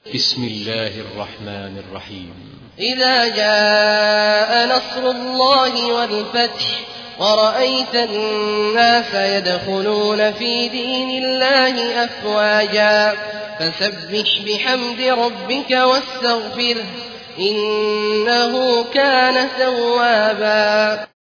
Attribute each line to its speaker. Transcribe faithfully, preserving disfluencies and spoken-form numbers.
Speaker 1: بسم الله الرحمن الرحيم.
Speaker 2: إذا جاء نصر الله والفتح ورأيت الناس يدخلون في دين الله أفواجا فسبح بحمد ربك واستغفره إنه كان توابا.